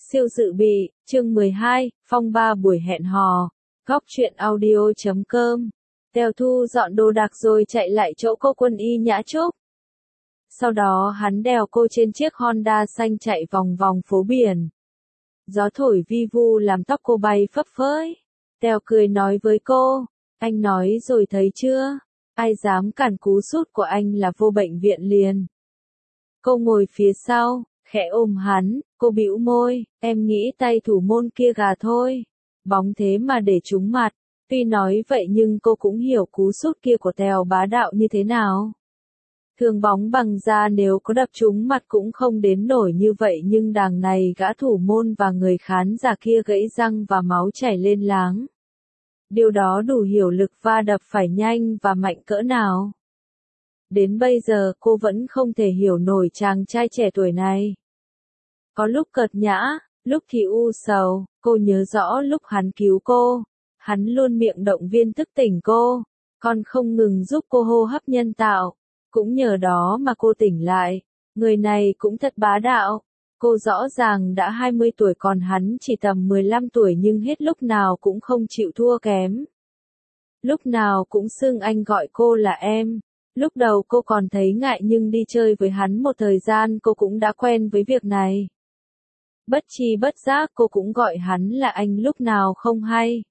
Siêu dự bị, chương 12, phong ba buổi hẹn hò. Góc truyện audio.com. Tèo Thu dọn đồ đạc rồi chạy lại chỗ cô Quân Y Nhã Trúc. Sau đó hắn đèo cô trên chiếc Honda xanh chạy vòng vòng phố biển. Gió thổi vi vu làm tóc cô bay phấp phới. Tèo cười nói với cô, anh nói rồi thấy chưa, ai dám cản cú sút của anh là vô bệnh viện liền. Cô ngồi phía sau, khẽ ôm hắn, cô bĩu môi, em nghĩ tay thủ môn kia gà thôi. Bóng thế mà để trúng mặt. Tuy nói vậy nhưng cô cũng hiểu cú sút kia của Tèo bá đạo như thế nào. Thường bóng bằng da nếu có đập trúng mặt cũng không đến nổi như vậy nhưng đàng này gã thủ môn và người khán giả kia gãy răng và máu chảy lên láng. Điều đó đủ hiểu lực va đập phải nhanh và mạnh cỡ nào. Đến bây giờ cô vẫn không thể hiểu nổi chàng trai trẻ tuổi này. Có lúc cợt nhã, lúc thì u sầu, cô nhớ rõ lúc hắn cứu cô. Hắn luôn miệng động viên thức tỉnh cô, còn không ngừng giúp cô hô hấp nhân tạo. Cũng nhờ đó mà cô tỉnh lại. Người này cũng thật bá đạo. Cô rõ ràng đã 20 tuổi còn hắn chỉ tầm 15 tuổi nhưng hết lúc nào cũng không chịu thua kém. Lúc nào cũng xưng anh gọi cô là em. Lúc đầu cô còn thấy ngại nhưng đi chơi với hắn một thời gian cô cũng đã quen với việc này. Bất tri bất giác cô cũng gọi hắn là anh lúc nào không hay.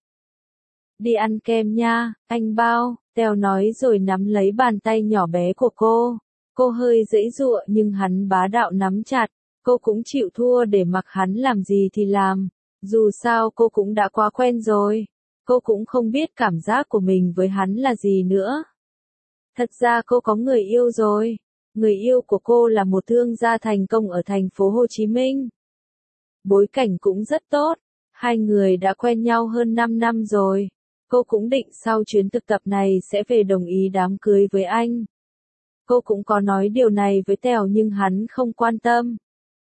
Đi ăn kem nha, anh bao, Tèo nói rồi nắm lấy bàn tay nhỏ bé của cô. Cô hơi giãy giụa nhưng hắn bá đạo nắm chặt, cô cũng chịu thua để mặc hắn làm gì thì làm. Dù sao cô cũng đã quá quen rồi, cô cũng không biết cảm giác của mình với hắn là gì nữa. Thật ra cô có người yêu rồi, người yêu của cô là một thương gia thành công ở thành phố Hồ Chí Minh. Bối cảnh cũng rất tốt, hai người đã quen nhau hơn 5 năm rồi. Cô cũng định sau chuyến thực tập này sẽ về đồng ý đám cưới với anh. Cô cũng có nói điều này với Tèo nhưng hắn không quan tâm.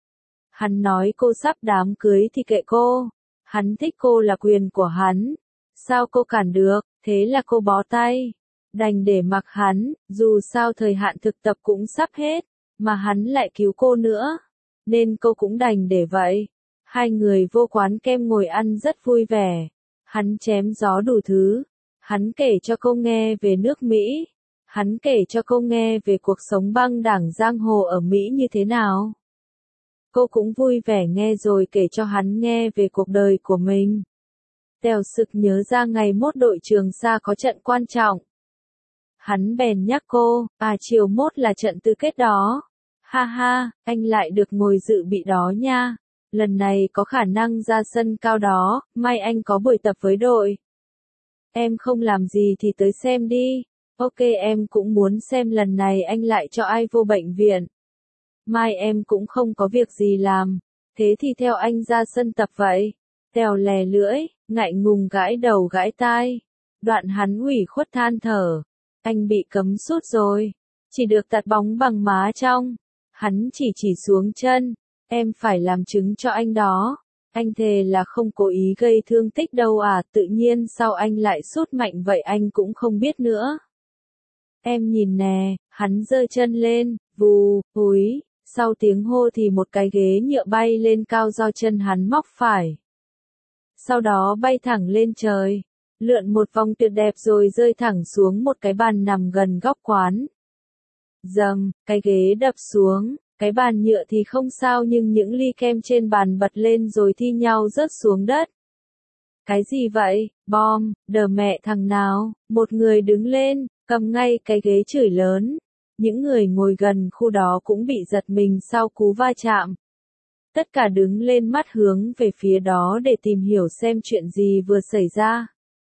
Hắn nói cô sắp đám cưới thì kệ cô. Hắn thích cô là quyền của hắn. Sao cô cản được, thế là cô bó tay. Đành để mặc hắn, dù sao thời hạn thực tập cũng sắp hết, mà hắn lại cứu cô nữa. Nên cô cũng đành để vậy. Hai người vô quán kem ngồi ăn rất vui vẻ. Hắn chém gió đủ thứ. Hắn kể cho cô nghe về nước Mỹ. Hắn kể cho cô nghe về cuộc sống băng đảng giang hồ ở Mỹ như thế nào. Cô cũng vui vẻ nghe rồi kể cho hắn nghe về cuộc đời của mình. Tèo sực nhớ ra ngày mốt đội Trường Sa có trận quan trọng. Hắn bèn nhắc cô, chiều mốt là trận tứ kết đó. Ha ha, anh lại được ngồi dự bị đó nha. Lần này có khả năng ra sân cao đó, mai anh có buổi tập với đội. Em không làm gì thì tới xem đi. Ok em cũng muốn xem lần này anh lại cho ai vô bệnh viện. Mai em cũng không có việc gì làm. Thế thì theo anh ra sân tập vậy. Tèo lè lưỡi, ngại ngùng gãi đầu gãi tai. Đoạn hắn ủy khuất than thở. Anh bị cấm sút rồi. Chỉ được tạt bóng bằng má trong. Hắn chỉ xuống chân. Em phải làm chứng cho anh đó. Anh thề là không cố ý gây thương tích đâu tự nhiên sao anh lại sút mạnh vậy anh cũng không biết nữa. Em nhìn nè, hắn giơ chân lên, vù, húi, sau tiếng hô thì một cái ghế nhựa bay lên cao do chân hắn móc phải. Sau đó bay thẳng lên trời, lượn một vòng tuyệt đẹp rồi rơi thẳng xuống một cái bàn nằm gần góc quán. Dầm, cái ghế đập xuống. Cái bàn nhựa thì không sao nhưng những ly kem trên bàn bật lên rồi thi nhau rớt xuống đất. Cái gì vậy, bom, đờ mẹ thằng nào, một người đứng lên, cầm ngay cái ghế chửi lớn. Những người ngồi gần khu đó cũng bị giật mình sau cú va chạm. Tất cả đứng lên mắt hướng về phía đó để tìm hiểu xem chuyện gì vừa xảy ra.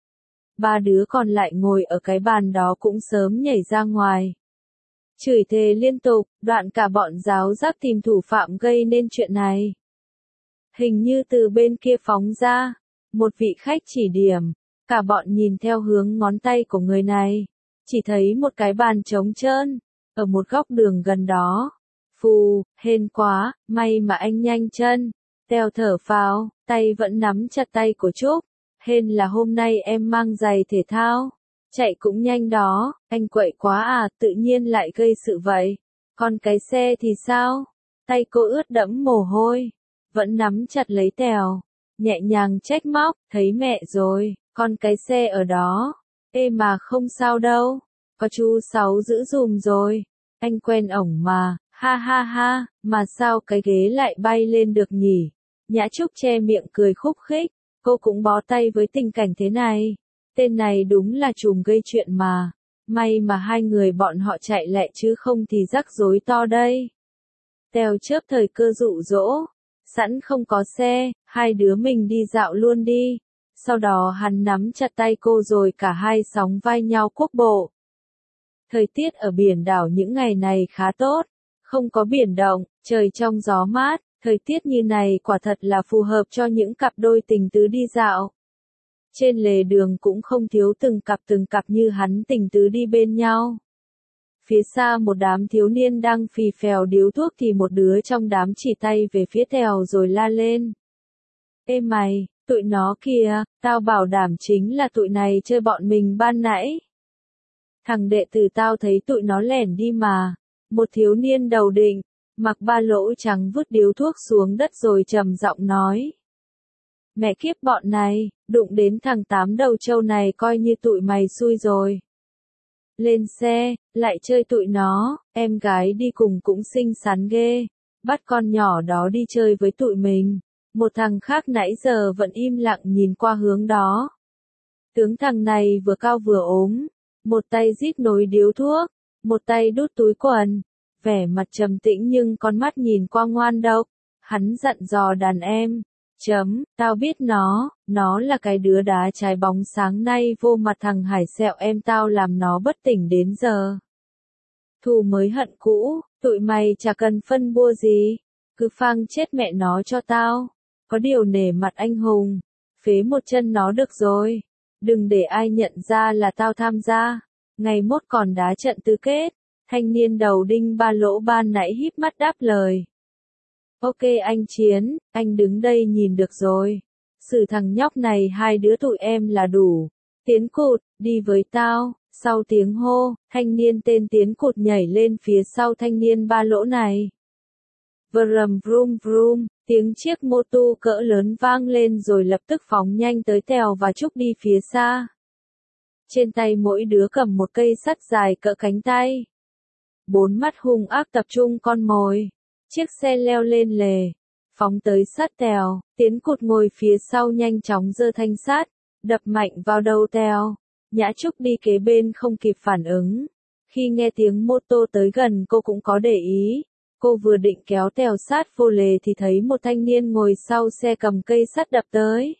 Ba đứa còn lại ngồi ở cái bàn đó cũng sớm nhảy ra ngoài. Chửi thề liên tục, đoạn cả bọn giáo giác tìm thủ phạm gây nên chuyện này. Hình như từ bên kia phóng ra, một vị khách chỉ điểm, cả bọn nhìn theo hướng ngón tay của người này, chỉ thấy một cái bàn trống trơn, ở một góc đường gần đó. Phù, hên quá, may mà anh nhanh chân. Tèo thở phào, tay vẫn nắm chặt tay của Trúc. Hên là hôm nay em mang giày thể thao. Chạy cũng nhanh đó, anh quậy quá tự nhiên lại gây sự vậy. Còn cái xe thì sao? Tay cô ướt đẫm mồ hôi. vẫn nắm chặt lấy Tèo, nhẹ nhàng trách móc, thấy mẹ rồi, con cái xe ở đó. Ê mà không sao đâu, có chú Sáu giữ dùm rồi, anh quen ổng mà, ha ha ha, mà sao cái ghế lại bay lên được nhỉ? Nhã Trúc che miệng cười khúc khích, cô cũng bó tay với tình cảnh thế này. Tên này đúng là trùm gây chuyện mà. May mà hai người bọn họ chạy lẹ chứ không thì rắc rối to đây. Tèo chớp thời cơ dụ dỗ, sẵn không có xe, hai đứa mình đi dạo luôn đi. Sau đó hắn nắm chặt tay cô rồi cả hai sóng vai nhau quốc bộ. Thời tiết ở biển đảo những ngày này khá tốt, không có biển động, trời trong gió mát, thời tiết như này quả thật là phù hợp cho những cặp đôi tình tứ đi dạo. Trên lề đường cũng không thiếu từng cặp như hắn tình tứ đi bên nhau. Phía xa một đám thiếu niên đang phì phèo điếu thuốc thì một đứa trong đám chỉ tay về phía Tèo rồi la lên. Ê mày, tụi nó kìa, tao bảo đảm chính là tụi này chơi bọn mình ban nãy. Thằng đệ tử tao thấy tụi nó lẻn đi mà. Một thiếu niên đầu định, mặc ba lỗ trắng vứt điếu thuốc xuống đất rồi trầm giọng nói. Mẹ kiếp bọn này, đụng đến thằng tám đầu trâu này coi như tụi mày xui rồi. Lên xe, lại chơi tụi nó, em gái đi cùng cũng xinh xắn ghê, bắt con nhỏ đó đi chơi với tụi mình. Một thằng khác nãy giờ vẫn im lặng nhìn qua hướng đó. Tướng thằng này vừa cao vừa ốm, một tay rít nồi điếu thuốc, một tay đút túi quần, vẻ mặt trầm tĩnh nhưng con mắt nhìn qua ngoan độc. Hắn dặn dò đàn em. Tao biết nó là cái đứa đá trái bóng sáng nay vô mặt thằng Hải Sẹo em tao làm nó bất tỉnh đến giờ. Thù mới hận cũ, tụi mày chả cần phân bua gì, cứ phang chết mẹ nó cho tao. Có điều nể mặt anh hùng, phế một chân nó được rồi. Đừng để ai nhận ra là tao tham gia. Ngày mốt còn đá trận tứ kết. Thanh niên đầu đinh ba lỗ ban nãy híp mắt đáp lời. Ok anh Chiến, anh đứng đây nhìn được rồi. Xử thằng nhóc này hai đứa tụi em là đủ. Tiến Cụt, đi với tao. Sau tiếng hô, thanh niên tên Tiến Cụt nhảy lên phía sau thanh niên ba lỗ này. Vrum vrum vrum, tiếng chiếc mô tô cỡ lớn vang lên rồi lập tức phóng nhanh tới Tèo và Trúc đi phía xa. Trên tay mỗi đứa cầm một cây sắt dài cỡ cánh tay. Bốn mắt hung ác tập trung con mồi. Chiếc xe leo lên lề, phóng tới sát Tèo, Tiến Cụt ngồi phía sau nhanh chóng giơ thanh sắt, đập mạnh vào đầu Tèo. Nhã Trúc đi kế bên không kịp phản ứng. Khi nghe tiếng mô tô tới gần cô cũng có để ý. Cô vừa định kéo Tèo sát vô lề thì thấy một thanh niên ngồi sau xe cầm cây sắt đập tới.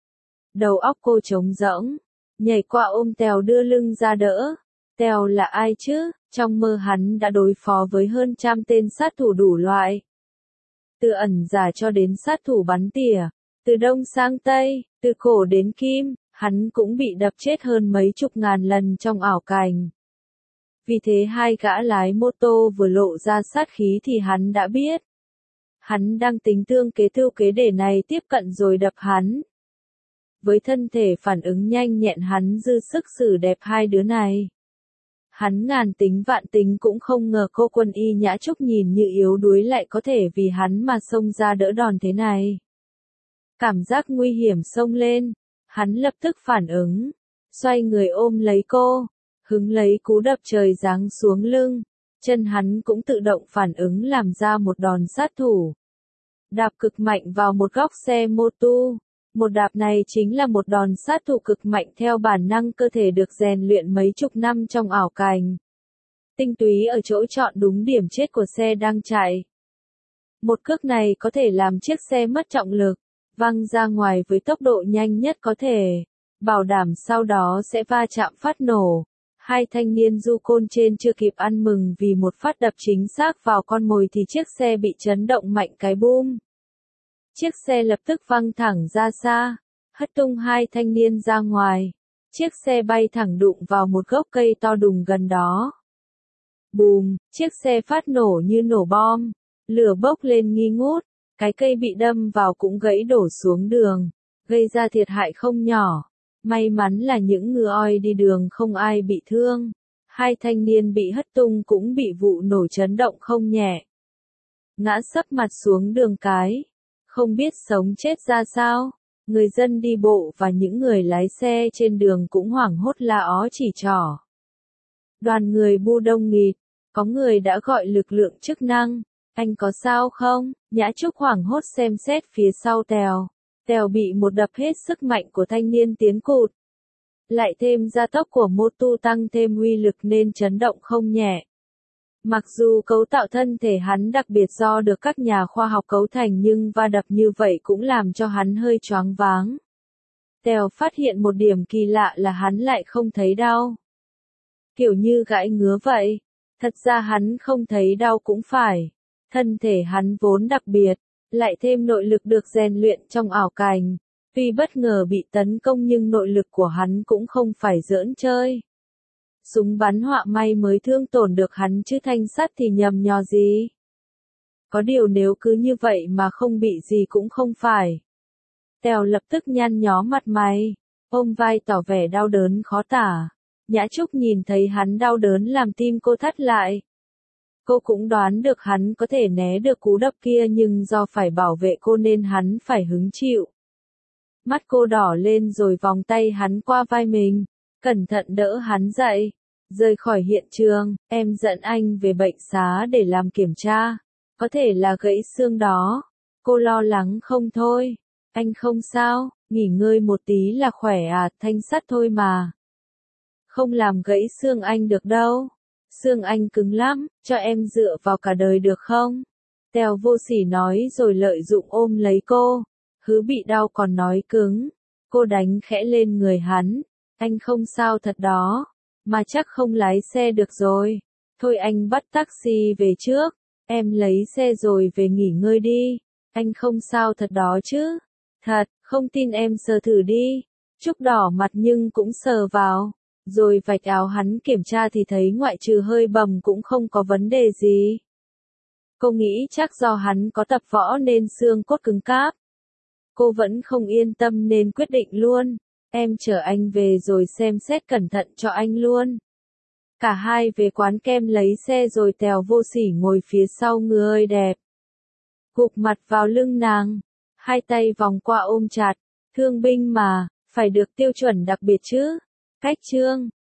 Đầu óc cô trống rỗng, nhảy qua ôm Tèo đưa lưng ra đỡ. Tèo là ai chứ? Trong mơ hắn đã đối phó với hơn 100 tên sát thủ đủ loại. Từ ẩn giả cho đến sát thủ bắn tỉa, từ đông sang tây, từ cổ đến kim, hắn cũng bị đập chết hơn mấy chục ngàn lần trong ảo cảnh. Vì thế hai gã lái mô tô vừa lộ ra sát khí thì hắn đã biết. Hắn đang tính tương kế để này tiếp cận rồi đập hắn. Với thân thể phản ứng nhanh nhẹn hắn dư sức xử đẹp hai đứa này. Hắn ngàn tính vạn tính cũng không ngờ cô Quân Y Nhã Trúc nhìn như yếu đuối lại có thể vì hắn mà xông ra đỡ đòn thế này. Cảm giác nguy hiểm xông lên, hắn lập tức phản ứng, xoay người ôm lấy cô, hứng lấy cú đập trời giáng xuống lưng, chân hắn cũng tự động phản ứng làm ra một đòn sát thủ. Đạp cực mạnh vào một góc xe mô tô. Một đạp này chính là một đòn sát thủ cực mạnh theo bản năng cơ thể được rèn luyện mấy chục năm trong ảo cảnh. Tinh túy ở chỗ chọn đúng điểm chết của xe đang chạy. Một cước này có thể làm chiếc xe mất trọng lực, văng ra ngoài với tốc độ nhanh nhất có thể, bảo đảm sau đó sẽ va chạm phát nổ. Hai thanh niên du côn trên chưa kịp ăn mừng vì một phát đập chính xác vào con mồi thì chiếc xe bị chấn động mạnh cái bum. Chiếc xe lập tức văng thẳng ra xa, hất tung hai thanh niên ra ngoài. Chiếc xe bay thẳng đụng vào một gốc cây to đùng gần đó. Bùm, chiếc xe phát nổ như nổ bom, lửa bốc lên nghi ngút, cái cây bị đâm vào cũng gãy đổ xuống đường, gây ra thiệt hại không nhỏ. May mắn là những ngựa oi đi đường không ai bị thương. Hai thanh niên bị hất tung cũng bị vụ nổ chấn động không nhẹ. Ngã sấp mặt xuống đường cái. không biết sống chết ra sao. Người dân đi bộ và những người lái xe trên đường cũng hoảng hốt la ó chỉ trỏ. Đoàn người bu đông nghịt, có người đã gọi lực lượng chức năng. Anh có sao không? Nhã Trúc hoảng hốt xem xét phía sau Tèo. Tèo bị một đập hết sức mạnh của thanh niên tiến cụt. Lại thêm gia tốc của mô tô tăng thêm uy lực nên chấn động không nhẹ. Mặc dù cấu tạo thân thể hắn đặc biệt do được các nhà khoa học cấu thành nhưng va đập như vậy cũng làm cho hắn hơi choáng váng. Tèo phát hiện một điểm kỳ lạ là hắn lại không thấy đau. Kiểu như gãi ngứa vậy. Thật ra hắn không thấy đau cũng phải. Thân thể hắn vốn đặc biệt, lại thêm nội lực được rèn luyện trong ảo cảnh. Tuy bất ngờ bị tấn công nhưng nội lực của hắn cũng không phải giỡn chơi. Súng bắn họa may mới thương tổn được hắn chứ thanh sắt thì nhầm nhò gì. Có điều nếu cứ như vậy mà không bị gì cũng không phải. Tèo lập tức nhăn nhó mặt mày, ôm vai tỏ vẻ đau đớn khó tả. Nhã Trúc nhìn thấy hắn đau đớn làm tim cô thắt lại. Cô cũng đoán được hắn có thể né được cú đập kia nhưng do phải bảo vệ cô nên hắn phải hứng chịu. Mắt cô đỏ lên rồi vòng tay hắn qua vai mình, cẩn thận đỡ hắn dậy. Rời khỏi hiện trường, em dẫn anh về bệnh xá để làm kiểm tra. Có thể là gãy xương đó. Cô lo lắng không thôi. Anh không sao, nghỉ ngơi một tí là khỏe à, thanh sắt thôi mà. Không làm gãy xương anh được đâu. Xương anh cứng lắm, cho em dựa vào cả đời được không? Tèo vô sỉ nói rồi lợi dụng ôm lấy cô. Hứ bị đau còn nói cứng. Cô đánh khẽ lên người hắn. Anh không sao thật đó. Mà chắc không lái xe được rồi. Thôi anh bắt taxi về trước. Em lấy xe rồi về nghỉ ngơi đi. Anh không sao thật đó chứ. Thật, không tin em sờ thử đi. Trúc đỏ mặt nhưng cũng sờ vào. Rồi vạch áo hắn kiểm tra thì thấy ngoại trừ hơi bầm cũng không có vấn đề gì. Cô nghĩ chắc do hắn có tập võ nên xương cốt cứng cáp. Cô vẫn không yên tâm nên quyết định luôn. Em chở anh về rồi xem xét cẩn thận cho anh luôn. Cả hai về quán kem lấy xe rồi Tèo vô sỉ ngồi phía sau người đẹp. Gục mặt vào lưng nàng. Hai tay vòng qua ôm chặt. Thương binh mà, phải được tiêu chuẩn đặc biệt chứ. Cách chương